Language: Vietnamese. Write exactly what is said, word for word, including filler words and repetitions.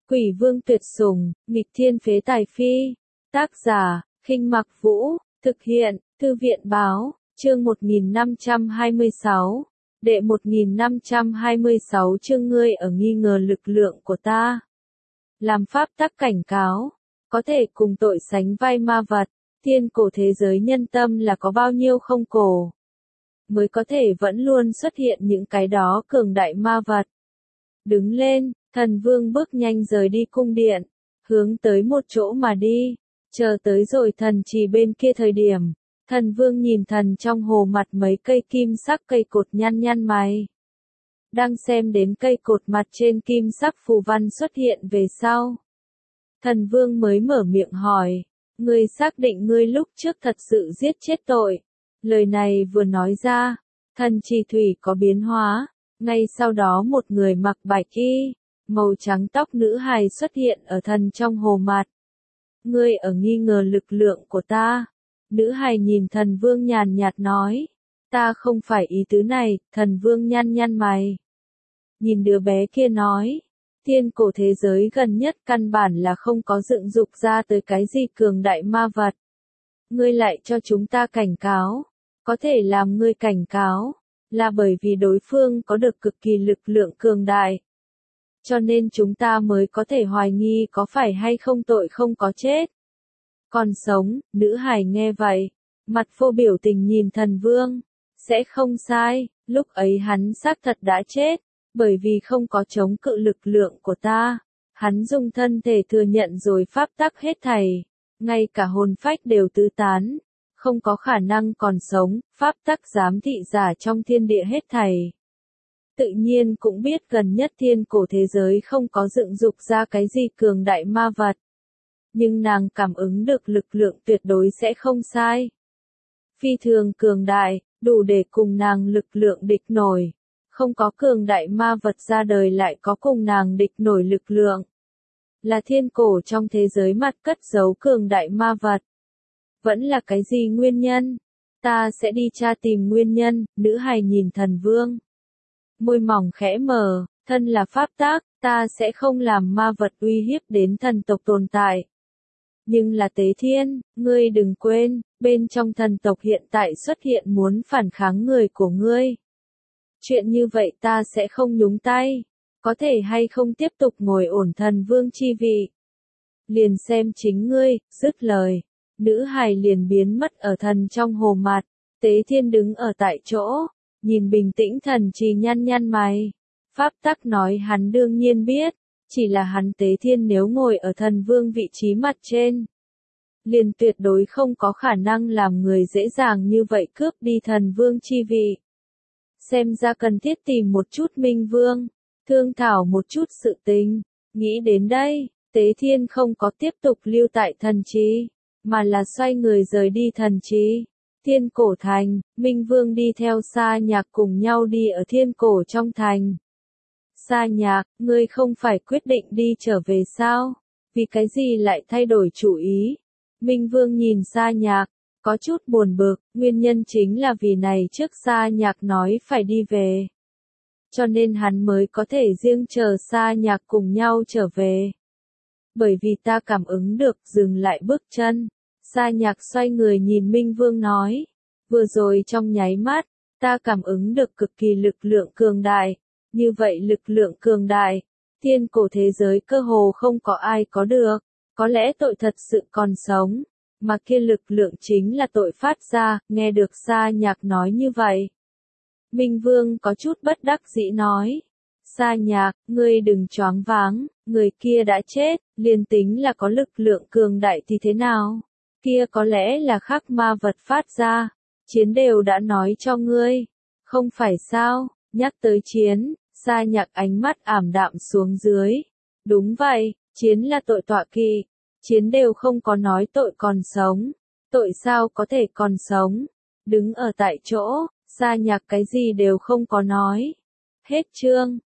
Quỷ vương tuyệt sủng, nghịch thiên phế tài phi. Tác giả, Khinh Mặc Vũ, thực hiện, Thư viện báo, chương một nghìn năm trăm hai mươi sáu. Đệ một nghìn năm trăm hai mươi sáu chương ngươi ở nghi ngờ lực lượng của ta. Làm pháp tắc cảnh cáo, có thể cùng tội sánh vai ma vật, thiên cổ thế giới nhân tâm là có bao nhiêu không cổ. Mới có thể vẫn luôn xuất hiện những cái đó cường đại ma vật. Đứng lên, thần vương bước nhanh rời đi cung điện, hướng tới một chỗ mà đi, chờ tới rồi thần trì bên kia thời điểm. Thần vương nhìn thần trong hồ mặt mấy cây kim sắc cây cột nhăn nhăn mày. Đang xem đến cây cột mặt trên kim sắc phù văn xuất hiện về sau. Thần vương mới mở miệng hỏi, ngươi xác định ngươi lúc trước thật sự giết chết tội. Lời này vừa nói ra, thần trì thủy có biến hóa, ngay sau đó một người mặc bạch y, màu trắng tóc nữ hài xuất hiện ở thần trong hồ mặt. Ngươi ở nghi ngờ lực lượng của ta. Nữ hài nhìn thần vương nhàn nhạt nói, ta không phải ý tứ này, thần vương nhăn nhăn mày. Nhìn đứa bé kia nói, thiên cổ thế giới gần nhất căn bản là không có dựng dục ra tới cái gì cường đại ma vật. Ngươi lại cho chúng ta cảnh cáo, có thể làm ngươi cảnh cáo, là bởi vì đối phương có được cực kỳ lực lượng cường đại. Cho nên chúng ta mới có thể hoài nghi có phải hay không tội không có chết. Còn sống, nữ hài nghe vậy, mặt vô biểu tình nhìn thần vương, sẽ không sai, lúc ấy hắn xác thật đã chết, bởi vì không có chống cự lực lượng của ta, hắn dùng thân thể thừa nhận rồi pháp tắc hết thảy, ngay cả hồn phách đều tứ tán, không có khả năng còn sống, pháp tắc giám thị giả trong thiên địa hết thảy. Tự nhiên cũng biết gần nhất thiên cổ thế giới không có dựng dục ra cái gì cường đại ma vật. Nhưng nàng cảm ứng được lực lượng tuyệt đối sẽ không sai. Phi thường cường đại, đủ để cùng nàng lực lượng địch nổi. Không có cường đại ma vật ra đời lại có cùng nàng địch nổi lực lượng. Là thiên cổ trong thế giới mặt cất giấu cường đại ma vật. Vẫn là cái gì nguyên nhân? Ta sẽ đi tra tìm nguyên nhân, nữ hài nhìn thần vương. Môi mỏng khẽ mở, thân là pháp tác, ta sẽ không làm ma vật uy hiếp đến thần tộc tồn tại. Nhưng là Tế Thiên, ngươi đừng quên, bên trong thần tộc hiện tại xuất hiện muốn phản kháng người của ngươi. Chuyện như vậy ta sẽ không nhúng tay, có thể hay không tiếp tục ngồi ổn thần vương chi vị. Liền xem chính ngươi, dứt lời, nữ hài liền biến mất ở thần trong hồ mặt, Tế Thiên đứng ở tại chỗ, nhìn bình tĩnh thần trì nhăn nhăn mày. Pháp tắc nói hắn đương nhiên biết. Chỉ là hắn Tế Thiên nếu ngồi ở thần vương vị trí mặt trên, liền tuyệt đối không có khả năng làm người dễ dàng như vậy cướp đi thần vương chi vị. Xem ra cần thiết tìm một chút minh vương, thương thảo một chút sự tình. Nghĩ đến đây, Tế Thiên không có tiếp tục lưu tại thần trí, mà là xoay người rời đi thần trí. Thiên cổ thành, minh vương đi theo Sa Nhạc cùng nhau đi ở thiên cổ trong thành. Sa Nhạc, ngươi không phải quyết định đi trở về sao? Vì cái gì lại thay đổi chủ ý? Minh Vương nhìn Sa Nhạc, có chút buồn bực, nguyên nhân chính là vì này trước Sa Nhạc nói phải đi về. Cho nên hắn mới có thể riêng chờ Sa Nhạc cùng nhau trở về. Bởi vì ta cảm ứng được dừng lại bước chân. Sa Nhạc xoay người nhìn Minh Vương nói, vừa rồi trong nháy mắt, ta cảm ứng được cực kỳ lực lượng cường đại. Như vậy lực lượng cường đại, thiên cổ thế giới cơ hồ không có ai có được, có lẽ tội thật sự còn sống, mà kia lực lượng chính là tội phát ra, nghe được Sa Nhạc nói như vậy. Minh Vương có chút bất đắc dĩ nói, Sa Nhạc, ngươi đừng choáng váng, người kia đã chết, liền tính là có lực lượng cường đại thì thế nào, kia có lẽ là khắc ma vật phát ra, chiến đều đã nói cho ngươi, không phải sao? Nhắc tới chiến, Sa Nhạc ánh mắt ảm đạm xuống dưới. Đúng vậy, chiến là tội tọa kỵ. Chiến đều không có nói tội còn sống. Tội sao có thể còn sống? Đứng ở tại chỗ, Sa Nhạc cái gì đều không có nói. Hết chương.